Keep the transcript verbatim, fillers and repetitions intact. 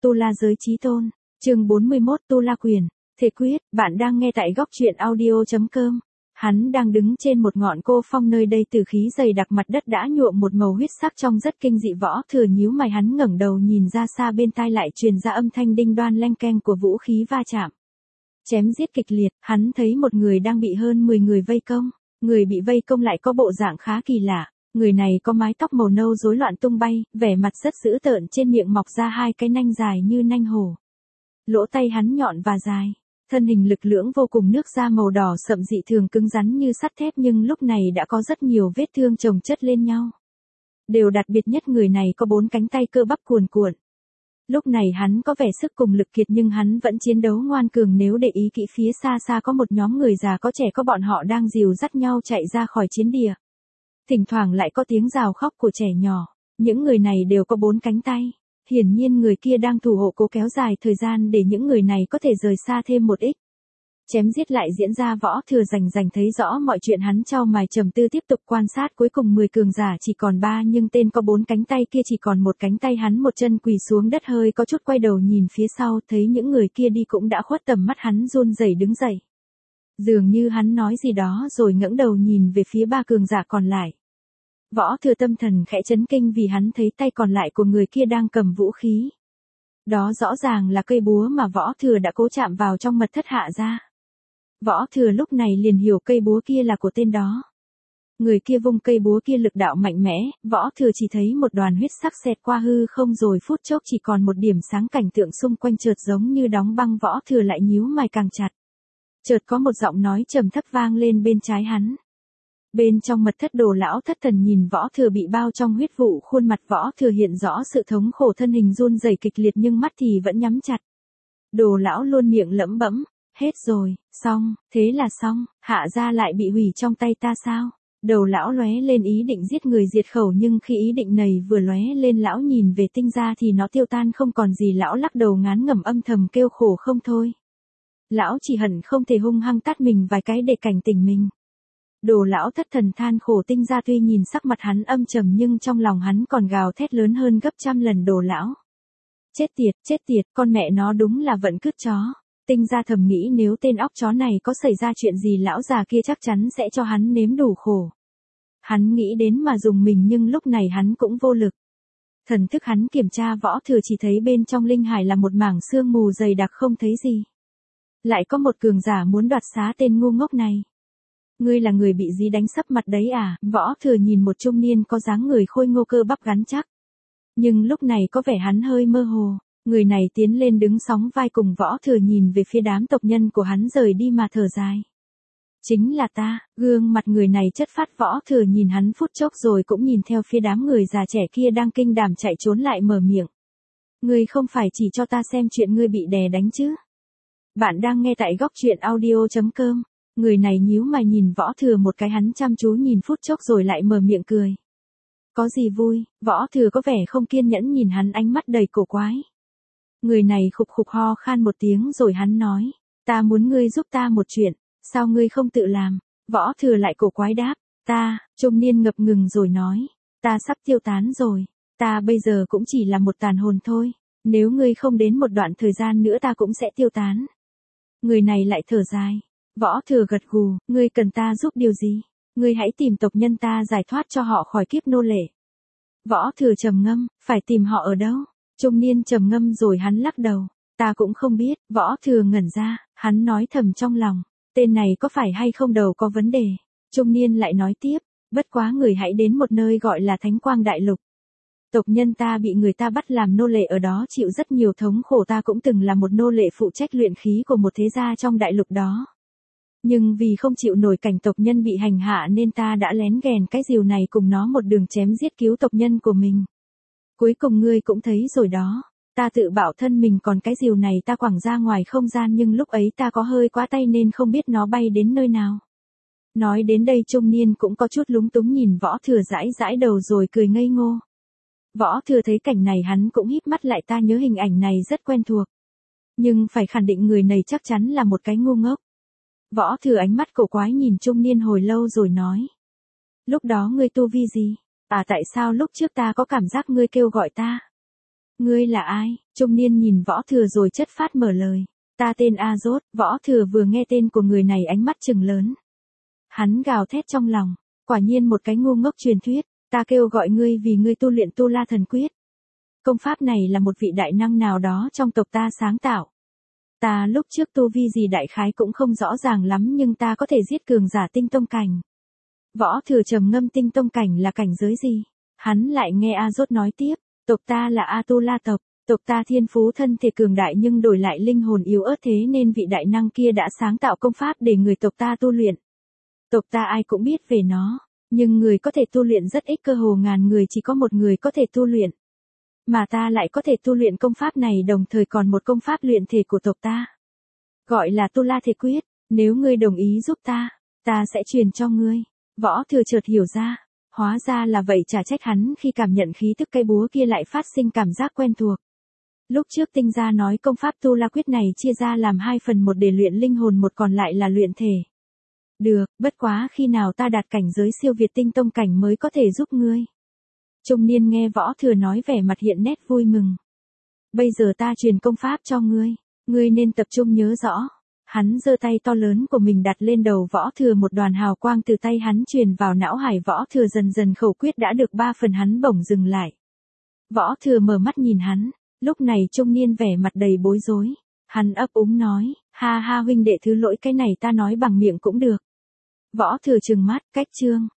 Tu La Giới Chí Tôn, chương bốn mươi mốt Tu La Quyền, Thể Quyết, bạn đang nghe tại góc truyện audio.com. Hắn đang đứng trên một ngọn cô phong nơi đây từ khí dày đặc mặt đất đã nhuộm một màu huyết sắc trông rất kinh dị. Võ Thừa nhíu mày, hắn ngẩng đầu nhìn ra xa, bên tai lại truyền ra âm thanh đinh đoan leng keng của vũ khí va chạm. Chém giết kịch liệt, hắn thấy một người đang bị hơn mười người vây công, người bị vây công lại có bộ dạng khá kỳ lạ. Người này có mái tóc màu nâu rối loạn tung bay, vẻ mặt rất dữ tợn, trên miệng mọc ra hai cái nanh dài như nanh hổ. Lỗ tay hắn nhọn và dài, thân hình lực lưỡng vô cùng, nước da màu đỏ sậm dị thường cứng rắn như sắt thép, nhưng lúc này đã có rất nhiều vết thương chồng chất lên nhau. Điều đặc biệt nhất, người này có bốn cánh tay cơ bắp cuồn cuộn. Lúc này hắn có vẻ sức cùng lực kiệt nhưng hắn vẫn chiến đấu ngoan cường. Nếu để ý kỹ, phía xa xa có một nhóm người già có trẻ, có bọn họ đang dìu dắt nhau chạy ra khỏi chiến địa. Thỉnh thoảng lại có tiếng gào khóc của trẻ nhỏ. Những người này đều có bốn cánh tay. Hiển nhiên người kia đang thủ hộ, cố kéo dài thời gian để những người này có thể rời xa thêm một ít. Chém giết lại diễn ra. Võ Thừa rành rành thấy rõ mọi chuyện, hắn chau mày trầm tư tiếp tục quan sát. Cuối cùng mười cường giả chỉ còn ba, nhưng tên có bốn cánh tay kia chỉ còn một cánh tay. Hắn một chân quỳ xuống đất, hơi có chút quay đầu nhìn phía sau, thấy những người kia đi cũng đã khuất tầm mắt. Hắn run rẩy đứng dậy. Dường như hắn nói gì đó rồi ngẩng đầu nhìn về phía ba cường giả còn lại. Võ Thừa tâm thần khẽ chấn kinh vì hắn thấy tay còn lại của người kia đang cầm vũ khí. Đó rõ ràng là cây búa mà Võ Thừa đã cố chạm vào trong mật thất hạ ra. Võ Thừa lúc này liền hiểu cây búa kia là của tên đó. Người kia vung cây búa kia lực đạo mạnh mẽ, Võ Thừa chỉ thấy một đoàn huyết sắc xẹt qua hư không, rồi phút chốc chỉ còn một điểm sáng, cảnh tượng xung quanh chợt giống như đóng băng. Võ Thừa lại nhíu mày càng chặt. Chợt có một giọng nói trầm thấp vang lên bên trái hắn. Bên trong mật thất, Đồ lão thất thần nhìn Võ Thừa bị bao trong huyết vụ, khuôn mặt Võ Thừa hiện rõ sự thống khổ, thân hình run rẩy kịch liệt nhưng mắt thì vẫn nhắm chặt. Đồ lão luôn miệng lẩm bẩm, hết rồi, xong, thế là xong, Hạ gia lại bị hủy trong tay ta sao? Đầu lão lóe lên ý định giết người diệt khẩu, nhưng khi ý định này vừa lóe lên, lão nhìn về Tinh gia thì nó tiêu tan không còn gì. Lão lắc đầu ngán ngẩm, âm thầm kêu khổ không thôi. Lão chỉ hận không thể hung hăng tát mình vài cái để cảnh tỉnh mình. Đồ lão thất thần than khổ. Tinh gia tuy nhìn sắc mặt hắn âm trầm nhưng trong lòng hắn còn gào thét lớn hơn gấp trăm lần. Đồ lão, chết tiệt, chết tiệt, con mẹ nó đúng là vận cứt chó. Tinh gia thầm nghĩ, nếu tên óc chó này có xảy ra chuyện gì, lão già kia chắc chắn sẽ cho hắn nếm đủ khổ. Hắn nghĩ đến mà dùng mình, nhưng lúc này hắn cũng vô lực. Thần thức hắn kiểm tra Võ Thừa, chỉ thấy bên trong linh hải là một mảng sương mù dày đặc, không thấy gì. Lại có một cường giả muốn đoạt xá tên ngu ngốc này. Ngươi là người bị dí đánh sấp mặt đấy à? Võ Thừa nhìn một trung niên có dáng người khôi ngô, cơ bắp gắn chắc. Nhưng lúc này có vẻ hắn hơi mơ hồ. Người này tiến lên đứng sóng vai cùng Võ Thừa, nhìn về phía đám tộc nhân của hắn rời đi mà thở dài. Chính là ta. Gương mặt người này chất phát. Võ Thừa nhìn hắn phút chốc rồi cũng nhìn theo phía đám người già trẻ kia đang kinh đảm chạy trốn, lại mở miệng. Ngươi không phải chỉ cho ta xem chuyện ngươi bị đè đánh chứ? Bạn đang nghe tại góc truyện audio.com. Người này nhíu mày nhìn Võ Thừa một cái, hắn chăm chú nhìn phút chốc rồi lại mở miệng cười. Có gì vui? Võ Thừa có vẻ không kiên nhẫn nhìn hắn, ánh mắt đầy cổ quái. Người này khục khục ho khan một tiếng rồi hắn nói. Ta muốn ngươi giúp ta một chuyện, sao ngươi không tự làm? Võ Thừa lại cổ quái đáp. Ta, trung niên ngập ngừng rồi nói. Ta sắp tiêu tán rồi. Ta bây giờ cũng chỉ là một tàn hồn thôi. Nếu ngươi không đến một đoạn thời gian nữa ta cũng sẽ tiêu tán. Người này lại thở dài. Võ Thừa gật gù. Ngươi cần ta giúp điều gì? Ngươi hãy tìm tộc nhân ta giải thoát cho họ khỏi kiếp nô lệ. Võ Thừa trầm ngâm. Phải tìm họ ở đâu? Trung niên trầm ngâm rồi hắn lắc đầu. Ta cũng không biết. Võ Thừa ngẩn ra, hắn nói thầm trong lòng. Tên này có phải hay không đầu có vấn đề? Trung niên lại nói tiếp. Bất quá người hãy đến một nơi gọi là Thánh Quang Đại Lục. Tộc nhân ta bị người ta bắt làm nô lệ ở đó, chịu rất nhiều thống khổ. Ta cũng từng là một nô lệ phụ trách luyện khí của một thế gia trong đại lục đó. Nhưng vì không chịu nổi cảnh tộc nhân bị hành hạ nên ta đã lén ghèn cái rìu này cùng nó một đường chém giết cứu tộc nhân của mình. Cuối cùng ngươi cũng thấy rồi đó. Ta tự bảo thân mình còn cái rìu này ta quẳng ra ngoài không gian, nhưng lúc ấy ta có hơi quá tay nên không biết nó bay đến nơi nào. Nói đến đây trung niên cũng có chút lúng túng nhìn Võ Thừa dãi dãi đầu rồi cười ngây ngô. Võ Thừa thấy cảnh này hắn cũng híp mắt lại, ta nhớ hình ảnh này rất quen thuộc. Nhưng phải khẳng định người này chắc chắn là một cái ngu ngốc. Võ Thừa ánh mắt cổ quái nhìn trung niên hồi lâu rồi nói. Lúc đó ngươi tu vi gì? À tại sao lúc trước ta có cảm giác ngươi kêu gọi ta? Ngươi là ai? Trung niên nhìn Võ Thừa rồi chất phát mở lời. Ta tên A Rốt. Võ Thừa vừa nghe tên của người này ánh mắt trừng lớn. Hắn gào thét trong lòng. Quả nhiên một cái ngu ngốc truyền thuyết. Ta kêu gọi ngươi vì ngươi tu luyện Tu La Thần Quyết. Công pháp này là một vị đại năng nào đó trong tộc ta sáng tạo. Ta lúc trước tu vi gì đại khái cũng không rõ ràng lắm nhưng ta có thể giết cường giả tinh tông cảnh. Võ Thừa trầm ngâm, tinh tông cảnh là cảnh giới gì? Hắn lại nghe A Rốt nói tiếp. Tộc ta là A Tu La tộc. Tộc ta thiên phú thân thể cường đại nhưng đổi lại linh hồn yếu ớt, thế nên vị đại năng kia đã sáng tạo công pháp để người tộc ta tu luyện. Tộc ta ai cũng biết về nó, nhưng người có thể tu luyện rất ít, cơ hồ ngàn người chỉ có một người có thể tu luyện. Mà ta lại có thể tu luyện công pháp này, đồng thời còn một công pháp luyện thể của tộc ta. Gọi là Tu La Thể Quyết, nếu ngươi đồng ý giúp ta, ta sẽ truyền cho ngươi. Võ Thừa chợt hiểu ra, hóa ra là vậy, chả trách hắn khi cảm nhận khí tức cây búa kia lại phát sinh cảm giác quen thuộc. Lúc trước Tinh Gia nói công pháp Tu La Quyết này chia ra làm hai phần, một để luyện linh hồn, một còn lại là luyện thể. Được, bất quá khi nào ta đạt cảnh giới siêu việt tinh tông cảnh mới có thể giúp ngươi. Trung niên nghe Võ Thừa nói vẻ mặt hiện nét vui mừng. Bây giờ ta truyền công pháp cho ngươi, ngươi nên tập trung nhớ rõ. Hắn giơ tay to lớn của mình đặt lên đầu Võ Thừa, một đoàn hào quang từ tay hắn truyền vào não hải Võ Thừa, dần dần khẩu quyết đã được ba phần, hắn bỗng dừng lại. Võ Thừa mở mắt nhìn hắn, lúc này trung niên vẻ mặt đầy bối rối. Hắn ấp úng nói, ha ha huynh đệ thứ lỗi, cái này ta nói bằng miệng cũng được. Võ Thừa trừng mắt, cách chương.